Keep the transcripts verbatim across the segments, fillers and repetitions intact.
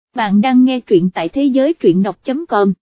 bạn đang nghe truyện tại thế giới truyện đọc chấm com.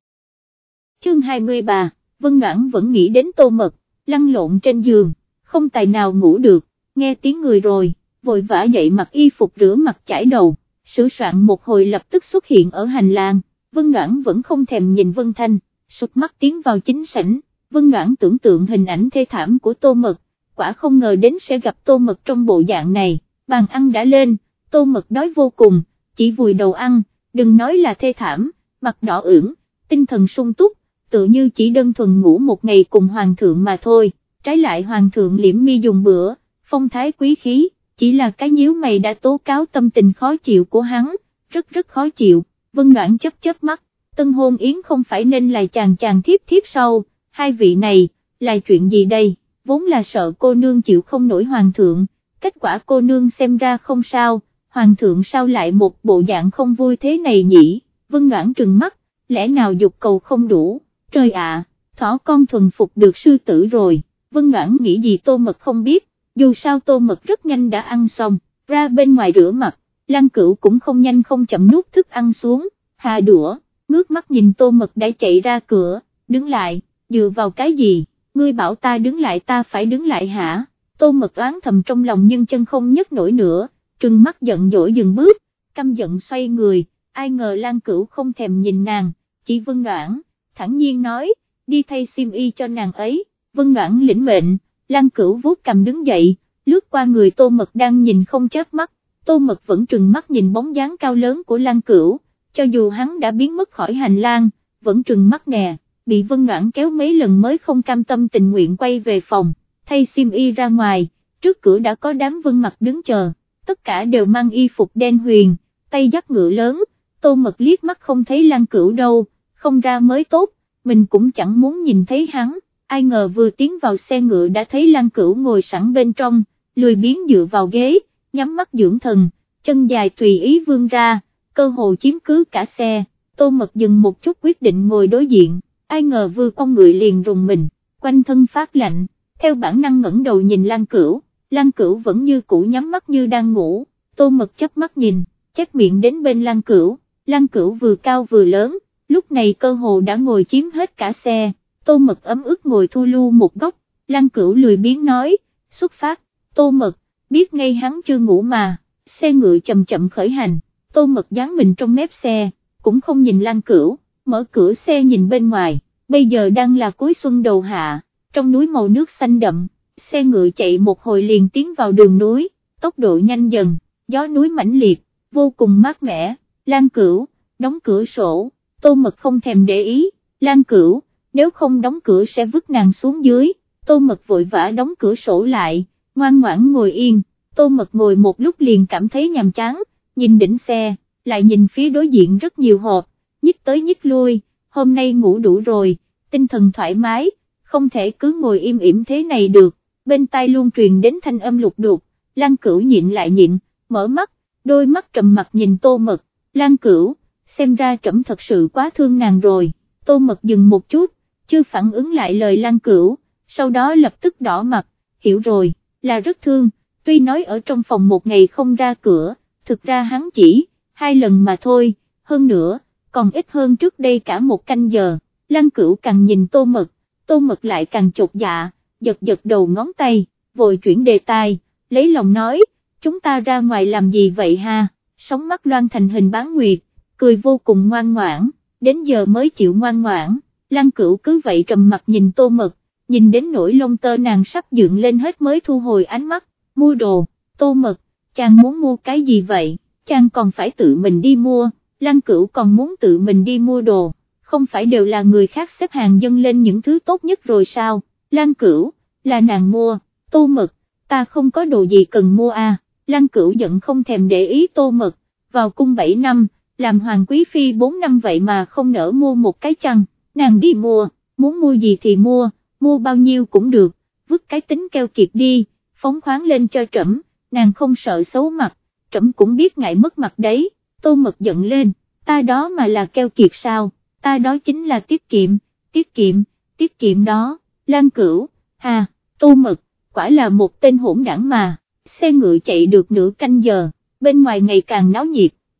Chương hai mươi ba, Vân Noãn vẫn nghĩ đến Tô Mật, lăn lộn trên giường, không tài nào ngủ được, nghe tiếng người rồi, vội vã dậy mặc y phục rửa mặt chải đầu, sửa soạn một hồi lập tức xuất hiện ở hành lang. Vân Noãn vẫn không thèm nhìn Vân Thanh, sụt mắt tiến vào chính sảnh. Vân Noãn tưởng tượng hình ảnh thê thảm của Tô Mật, quả không ngờ đến sẽ gặp Tô Mật trong bộ dạng này. Bàn ăn đã lên, Tô Mật đói vô cùng, chỉ vùi đầu ăn, đừng nói là thê thảm, mặt đỏ ửng, tinh thần sung túc, tự như chỉ đơn thuần ngủ một ngày cùng hoàng thượng mà thôi. Trái lại hoàng thượng liễm mi dùng bữa, phong thái quý khí, chỉ là cái nhíu mày đã tố cáo tâm tình khó chịu của hắn, rất rất khó chịu. Vân Noãn chớp chớp mắt, tân hôn yến không phải nên là chàng chàng thiếp thiếp sau, hai vị này, là chuyện gì đây, vốn là sợ cô nương chịu không nổi hoàng thượng, kết quả cô nương xem ra không sao, hoàng thượng sao lại một bộ dạng không vui thế này nhỉ. Vân Noãn trừng mắt, lẽ nào dục cầu không đủ, trời ạ, thỏ con thuần phục được sư tử rồi. Vân Noãn nghĩ gì Tô Mật không biết, dù sao Tô Mật rất nhanh đã ăn xong, ra bên ngoài rửa mặt, Lăng Cửu cũng không nhanh không chậm nuốt thức ăn xuống, hạ đũa, ngước mắt nhìn Tô Mật đã chạy ra cửa, đứng lại, dựa vào cái gì, ngươi bảo ta đứng lại ta phải đứng lại hả? Tô Mật oán thầm trong lòng nhưng chân không nhấc nổi nữa, trừng mắt giận dỗi dừng bước, căm giận xoay người, ai ngờ Lăng Cửu không thèm nhìn nàng, chỉ Vân Noãn, thẳng nhiên nói, đi thay xiêm y cho nàng ấy. Vân Noãn lĩnh mệnh, Lăng Cửu vuốt cằm đứng dậy, lướt qua người Tô Mật đang nhìn không chớp mắt, Tô Mật vẫn trừng mắt nhìn bóng dáng cao lớn của Lăng Cửu, cho dù hắn đã biến mất khỏi hành lang, vẫn trừng mắt nè, bị Vân Noãn kéo mấy lần mới không cam tâm tình nguyện quay về phòng, thay xiêm y ra ngoài, trước cửa đã có đám Vân Mặc đứng chờ, tất cả đều mang y phục đen huyền, tay dắt ngựa lớn. Tô Mật liếc mắt không thấy Lăng Cửu đâu, không ra mới tốt, mình cũng chẳng muốn nhìn thấy hắn. Ai ngờ vừa tiến vào xe ngựa đã thấy Lăng Cửu ngồi sẵn bên trong, lười biếng dựa vào ghế, nhắm mắt dưỡng thần, chân dài tùy ý vươn ra, cơ hồ chiếm cứ cả xe. Tô Mật dừng một chút quyết định ngồi đối diện, ai ngờ vừa con ngựa liền rùng mình, quanh thân phát lạnh, theo bản năng ngẩng đầu nhìn Lăng Cửu, Lăng Cửu vẫn như cũ nhắm mắt như đang ngủ. Tô Mật chớp mắt nhìn, chép miệng đến bên Lăng Cửu, Lăng Cửu vừa cao vừa lớn, lúc này cơ hồ đã ngồi chiếm hết cả xe. Tô Mật ấm ức ngồi thu lưu một góc, Lăng Cửu lười biếng nói, xuất phát. Tô Mật, biết ngay hắn chưa ngủ mà, xe ngựa chậm chậm khởi hành, Tô Mật dán mình trong mép xe, cũng không nhìn Lăng Cửu, mở cửa xe nhìn bên ngoài, bây giờ đang là cuối xuân đầu hạ, trong núi màu nước xanh đậm, xe ngựa chạy một hồi liền tiến vào đường núi, tốc độ nhanh dần, gió núi mãnh liệt, vô cùng mát mẻ. Lăng Cửu, đóng cửa sổ. Tô Mật không thèm để ý, Lăng Cửu, nếu không đóng cửa sẽ vứt nàng xuống dưới. Tô Mật vội vã đóng cửa sổ lại, ngoan ngoãn ngồi yên. Tô Mật ngồi một lúc liền cảm thấy nhàm chán, nhìn đỉnh xe, lại nhìn phía đối diện rất nhiều hộp, nhích tới nhích lui, hôm nay ngủ đủ rồi, tinh thần thoải mái, không thể cứ ngồi im ỉm thế này được. Bên tai luôn truyền đến thanh âm lục đục, Lăng Cửu nhịn lại nhịn, mở mắt, đôi mắt trầm mặc nhìn Tô Mật. Lăng Cửu, xem ra trẫm thật sự quá thương nàng rồi. Tô Mật dừng một chút, chưa phản ứng lại lời Lăng Cửu, sau đó lập tức đỏ mặt, hiểu rồi, là rất thương, tuy nói ở trong phòng một ngày không ra cửa, thực ra hắn chỉ hai lần mà thôi, hơn nữa, còn ít hơn trước đây cả một canh giờ. Lăng Cửu càng nhìn Tô Mật, Tô Mật lại càng chột dạ, giật giật đầu ngón tay, vội chuyển đề tài, lấy lòng nói, chúng ta ra ngoài làm gì vậy ha? Sóng mắt loan thành hình bán nguyệt, cười vô cùng ngoan ngoãn, đến giờ mới chịu ngoan ngoãn. Lăng Cửu cứ vậy trầm mặt nhìn Tô Mật, nhìn đến nỗi lông tơ nàng sắp dựng lên hết mới thu hồi ánh mắt. Mua đồ. Tô Mật, chàng muốn mua cái gì vậy? Chàng còn phải tự mình đi mua. Lăng Cửu còn muốn tự mình đi mua đồ, không phải đều là người khác xếp hàng dâng lên những thứ tốt nhất rồi sao? Lăng Cửu, là nàng mua. Tô Mật, ta không có đồ gì cần mua à? Lăng Cửu giận không thèm để ý Tô Mật, vào cung bảy năm, làm hoàng quý phi bốn năm vậy mà không nỡ mua một cái chăng, nàng đi mua, muốn mua gì thì mua, mua bao nhiêu cũng được, vứt cái tính keo kiệt đi, phóng khoáng lên cho trẫm, nàng không sợ xấu mặt, trẫm cũng biết ngại mất mặt đấy. Tô Mật giận lên, ta đó mà là keo kiệt sao, ta đó chính là tiết kiệm, tiết kiệm, tiết kiệm đó. Lăng Cửu, hà, Tô Mật, quả là một tên hỗn đảng mà. Xe ngựa chạy được nửa canh giờ, bên ngoài ngày càng náo nhiệt,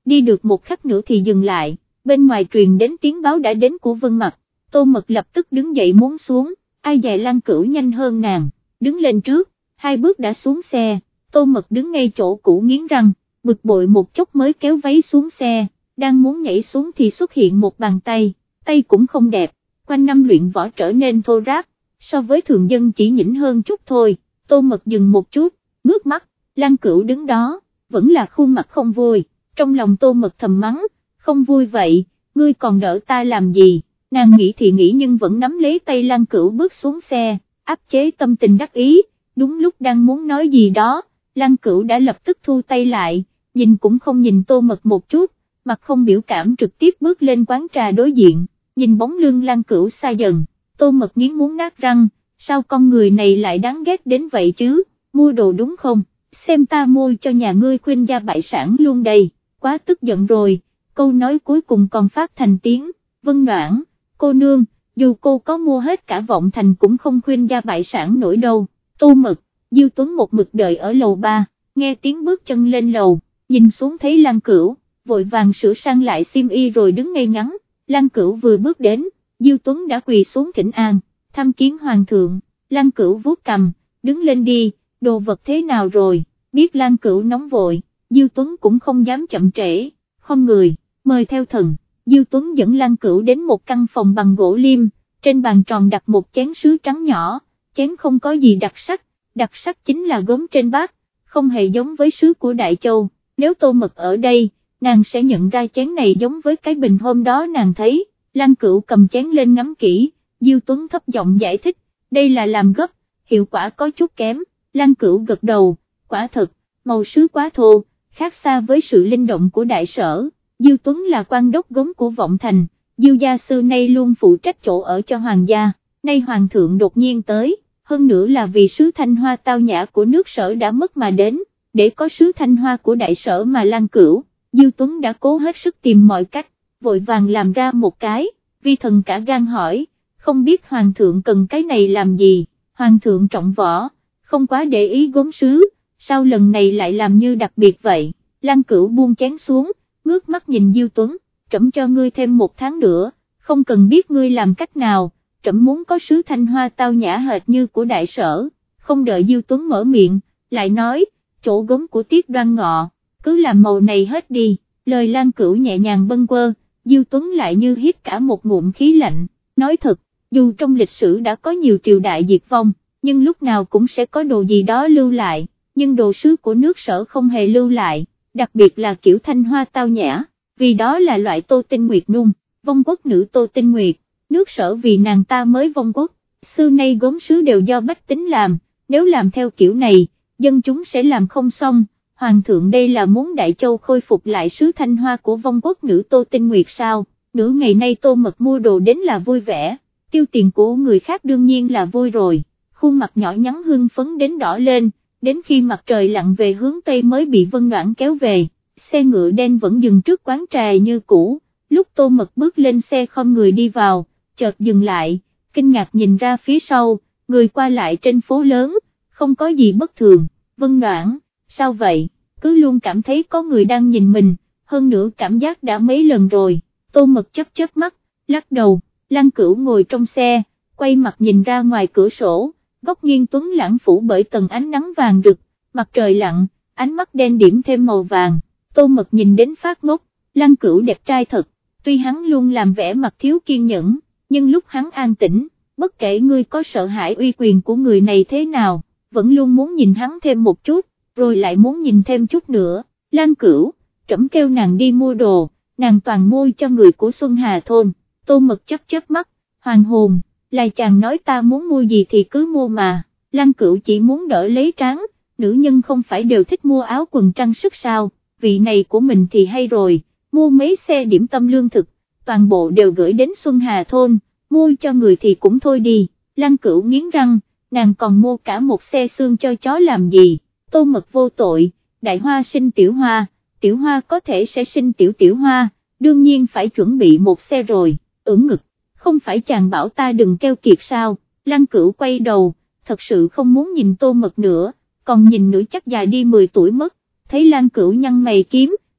đi được một khắc nữa thì dừng lại, bên ngoài truyền đến tiếng báo đã đến của Vân Mặc. Tô Mật lập tức đứng dậy muốn xuống, ai dè Lăng Cửu nhanh hơn nàng, đứng lên trước, hai bước đã xuống xe. Tô Mật đứng ngay chỗ cũ nghiến răng, bực bội một chút mới kéo váy xuống xe, đang muốn nhảy xuống thì xuất hiện một bàn tay, tay cũng không đẹp, quanh năm luyện võ trở nên thô ráp, so với thường dân chỉ nhỉnh hơn chút thôi. Tô Mật dừng một chút, ngước mắt, Lăng Cửu đứng đó, vẫn là khuôn mặt không vui, trong lòng Tô Mật thầm mắng, không vui vậy, ngươi còn đỡ ta làm gì, nàng nghĩ thì nghĩ nhưng vẫn nắm lấy tay Lăng Cửu bước xuống xe, áp chế tâm tình đắc ý, đúng lúc đang muốn nói gì đó, Lăng Cửu đã lập tức thu tay lại, nhìn cũng không nhìn Tô Mật một chút, mặt không biểu cảm trực tiếp bước lên quán trà đối diện, nhìn bóng lưng Lăng Cửu xa dần, Tô Mật nghiến muốn nát răng, sao con người này lại đáng ghét đến vậy chứ, mua đồ đúng không, xem ta mua cho nhà ngươi khuynh gia bại sản luôn đây, quá tức giận rồi, câu nói cuối cùng còn phát thành tiếng, Vân Noãn, cô nương, dù cô có mua hết cả Vọng Thành cũng không khuynh gia bại sản nổi đâu. Tô Mật, Diêu Tuấn một mực đợi ở lầu ba, nghe tiếng bước chân lên lầu, nhìn xuống thấy Lăng Cửu, vội vàng sửa sang lại xiêm y rồi đứng ngay ngắn, Lăng Cửu vừa bước đến, Diêu Tuấn đã quỳ xuống thỉnh an, tham kiến hoàng thượng. Lăng Cửu vuốt cằm, đứng lên đi, đồ vật thế nào rồi, biết Lăng Cửu nóng vội, Diêu Tuấn cũng không dám chậm trễ, không người, mời theo thần. Diêu Tuấn dẫn Lăng Cửu đến một căn phòng bằng gỗ liêm, trên bàn tròn đặt một chén sứ trắng nhỏ, chén không có gì đặc sắc, đặc sắc chính là gốm trên bát, không hề giống với sứ của Đại Châu, nếu Tô Mật ở đây, nàng sẽ nhận ra chén này giống với cái bình hôm đó nàng thấy. Lăng Cửu cầm chén lên ngắm kỹ, Diêu Tuấn thấp giọng giải thích, đây là làm gấp, hiệu quả có chút kém. Lăng Cửu gật đầu, quả thật, màu sứ quá thô, khác xa với sự linh động của đại sở. Diêu Tuấn là quan đốc gốm của Vọng Thành, Diêu gia xưa nay luôn phụ trách chỗ ở cho hoàng gia, nay hoàng thượng đột nhiên tới, hơn nữa là vì sứ Thanh Hoa tao nhã của nước Sở đã mất mà đến, để có sứ Thanh Hoa của đại sở mà Lăng Cửu, Diêu Tuấn đã cố hết sức tìm mọi cách, vội vàng làm ra một cái, vi thần cả gan hỏi, không biết hoàng thượng cần cái này làm gì, hoàng thượng trọng võ, không quá để ý gốm sứ, sao lần này lại làm như đặc biệt vậy. Lăng Cửu buông chén xuống, ngước mắt nhìn Diêu Tuấn, trẫm cho ngươi thêm một tháng nữa, không cần biết ngươi làm cách nào, trẫm muốn có sứ Thanh Hoa tao nhã hệt như của đại sở. Không đợi Diêu Tuấn mở miệng, lại nói, chỗ gốm của Tiết Đoan Ngọ, cứ làm màu này hết đi. Lời Lăng Cửu nhẹ nhàng bâng quơ, Diêu Tuấn lại như hít cả một ngụm khí lạnh, nói thật, dù trong lịch sử đã có nhiều triều đại diệt vong, nhưng lúc nào cũng sẽ có đồ gì đó lưu lại, nhưng đồ sứ của nước Sở không hề lưu lại, đặc biệt là kiểu Thanh Hoa tao nhã, vì đó là loại Tô Tinh Nguyệt nung, vong quốc nữ Tô Tinh Nguyệt, nước Sở vì nàng ta mới vong quốc, xưa nay gốm sứ đều do bách tính làm, nếu làm theo kiểu này, dân chúng sẽ làm không xong. Hoàng thượng đây là muốn Đại Châu khôi phục lại sứ Thanh Hoa của vong quốc nữ Tô Tinh Nguyệt sao, nửa ngày nay Tô Mật mua đồ đến là vui vẻ, tiêu tiền của người khác đương nhiên là vui rồi, khuôn mặt nhỏ nhắn hưng phấn đến đỏ lên, đến khi mặt trời lặn về hướng Tây mới bị Vân Noãn kéo về, xe ngựa đen vẫn dừng trước quán trà như cũ, lúc Tô Mật bước lên xe không người đi vào, chợt dừng lại, kinh ngạc nhìn ra phía sau, người qua lại trên phố lớn, không có gì bất thường. Vân Noãn, sao vậy, cứ luôn cảm thấy có người đang nhìn mình, hơn nữa cảm giác đã mấy lần rồi. Tô Mật chớp chớp mắt, lắc đầu. Lăng Cửu ngồi trong xe, quay mặt nhìn ra ngoài cửa sổ, góc nghiêng tuấn lãng phủ bởi tầng ánh nắng vàng rực, mặt trời lặn, ánh mắt đen điểm thêm màu vàng. Tô Mật nhìn đến phát ngốc, Lăng Cửu đẹp trai thật, tuy hắn luôn làm vẻ mặt thiếu kiên nhẫn, nhưng lúc hắn an tĩnh, bất kể ngươi có sợ hãi uy quyền của người này thế nào, vẫn luôn muốn nhìn hắn thêm một chút, rồi lại muốn nhìn thêm chút nữa. Lăng Cửu, trẫm kêu nàng đi mua đồ, nàng toàn mua cho người của Xuân Hà thôn. Tô Mật chớp chớp mắt, hoàng hồn, là chàng nói ta muốn mua gì thì cứ mua mà. Lăng Cửu chỉ muốn đỡ lấy tráng, nữ nhân không phải đều thích mua áo quần trang sức sao, vị này của mình thì hay rồi, mua mấy xe điểm tâm lương thực, toàn bộ đều gửi đến Xuân Hà thôn, mua cho người thì cũng thôi đi. Lăng Cửu nghiến răng, nàng còn mua cả một xe xương cho chó làm gì. Tô Mật vô tội, đại hoa sinh tiểu hoa, tiểu hoa có thể sẽ sinh tiểu tiểu hoa, đương nhiên phải chuẩn bị một xe rồi. Ưỡn ngực, không phải chàng bảo ta đừng keo kiệt sao. Lăng Cửu quay đầu, thật sự không muốn nhìn Tô Mật nữa, còn nhìn nữa chắc già đi mười tuổi mất. Thấy Lăng Cửu nhăn mày kiếm,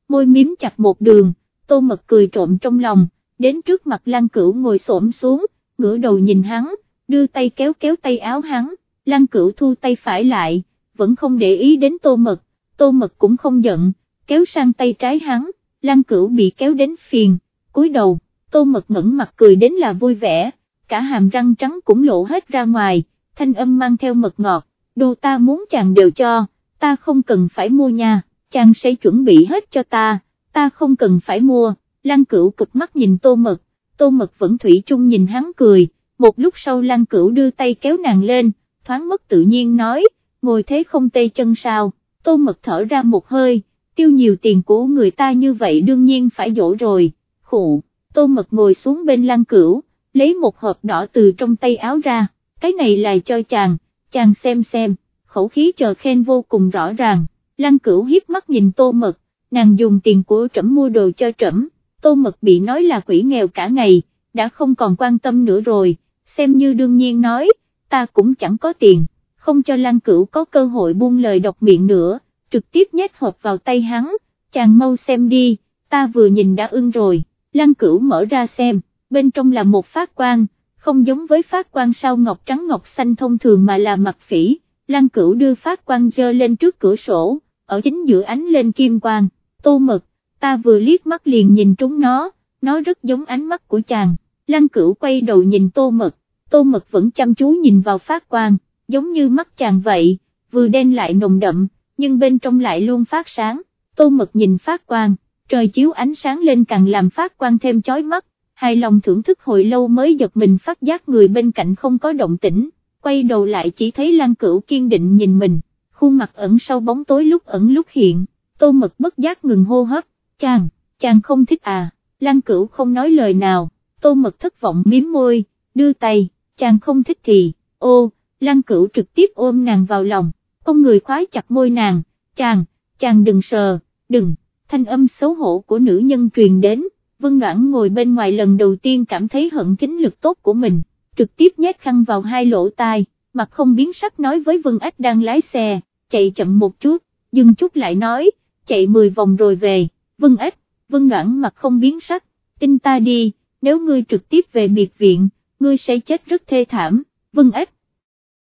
môi miếm chặt một đường. Tô Mật cười trộm trong lòng, đến trước mặt Lăng Cửu ngồi xổm xuống, ngửa đầu nhìn hắn, đưa tay kéo kéo tay áo hắn. Lăng Cửu thu tay phải lại, vẫn không để ý đến Tô Mật. Tô Mật cũng không giận, kéo sang tay trái hắn. Lăng Cửu bị kéo đến phiền, cúi đầu. Tô Mật ngẩng mặt cười đến là vui vẻ, cả hàm răng trắng cũng lộ hết ra ngoài, thanh âm mang theo mật ngọt, đồ ta muốn chàng đều cho, ta không cần phải mua nha, chàng sẽ chuẩn bị hết cho ta, ta không cần phải mua. Lăng Cửu cụp mắt nhìn Tô Mật, Tô Mật vẫn thủy chung nhìn hắn cười. Một lúc sau Lăng Cửu đưa tay kéo nàng lên, thoáng mất tự nhiên nói, ngồi thế không tê chân sao. Tô Mật thở ra một hơi, tiêu nhiều tiền của người ta như vậy đương nhiên phải dỗ rồi, khụ. Tô Mật ngồi xuống bên Lăng Cửu, lấy một hộp đỏ từ trong tay áo ra, cái này là cho chàng, chàng xem xem, khẩu khí chờ khen vô cùng rõ ràng. Lăng Cửu hiếp mắt nhìn Tô Mật, nàng dùng tiền của trẫm mua đồ cho trẫm. Tô Mật bị nói là quỷ nghèo cả ngày, đã không còn quan tâm nữa rồi, xem như đương nhiên nói, ta cũng chẳng có tiền, không cho Lăng Cửu có cơ hội buông lời độc miệng nữa, trực tiếp nhét hộp vào tay hắn, chàng mau xem đi, ta vừa nhìn đã ưng rồi. Lăng Cửu mở ra xem, bên trong là một phát quan, không giống với phát quan sao ngọc trắng ngọc xanh thông thường mà là mặt phỉ. Lăng Cửu đưa phát quan giơ lên trước cửa sổ, ở chính giữa ánh lên kim quang. Tô Mật, ta vừa liếc mắt liền nhìn trúng nó, nó rất giống ánh mắt của chàng. Lăng Cửu quay đầu nhìn Tô Mật, Tô Mật vẫn chăm chú nhìn vào phát quang, giống như mắt chàng vậy, vừa đen lại nồng đậm, nhưng bên trong lại luôn phát sáng. Tô Mật nhìn phát quang, trời chiếu ánh sáng lên càng làm phát quang thêm chói mắt, hài lòng thưởng thức hồi lâu mới giật mình phát giác người bên cạnh không có động tĩnh, quay đầu lại chỉ thấy Lăng Cửu kiên định nhìn mình, khuôn mặt ẩn sau bóng tối lúc ẩn lúc hiện. Tô Mật bất giác ngừng hô hấp, chàng, chàng không thích à. Lăng Cửu không nói lời nào. Tô Mật thất vọng miếm môi, đưa tay, chàng không thích thì, ô. Lăng Cửu trực tiếp ôm nàng vào lòng, con người khoái chặt môi nàng, chàng, chàng đừng sờ, đừng. Thanh âm xấu hổ của nữ nhân truyền đến. Vân Noãn ngồi bên ngoài lần đầu tiên cảm thấy hận kính lực tốt của mình, trực tiếp nhét khăn vào hai lỗ tai, mặt không biến sắc nói với Vân Ách đang lái xe, chạy chậm một chút, dừng chút lại nói, chạy mười vòng rồi về. Vân Ách, Vân Noãn mặt không biến sắc, tin ta đi, nếu ngươi trực tiếp về biệt viện, ngươi sẽ chết rất thê thảm. Vân Ách,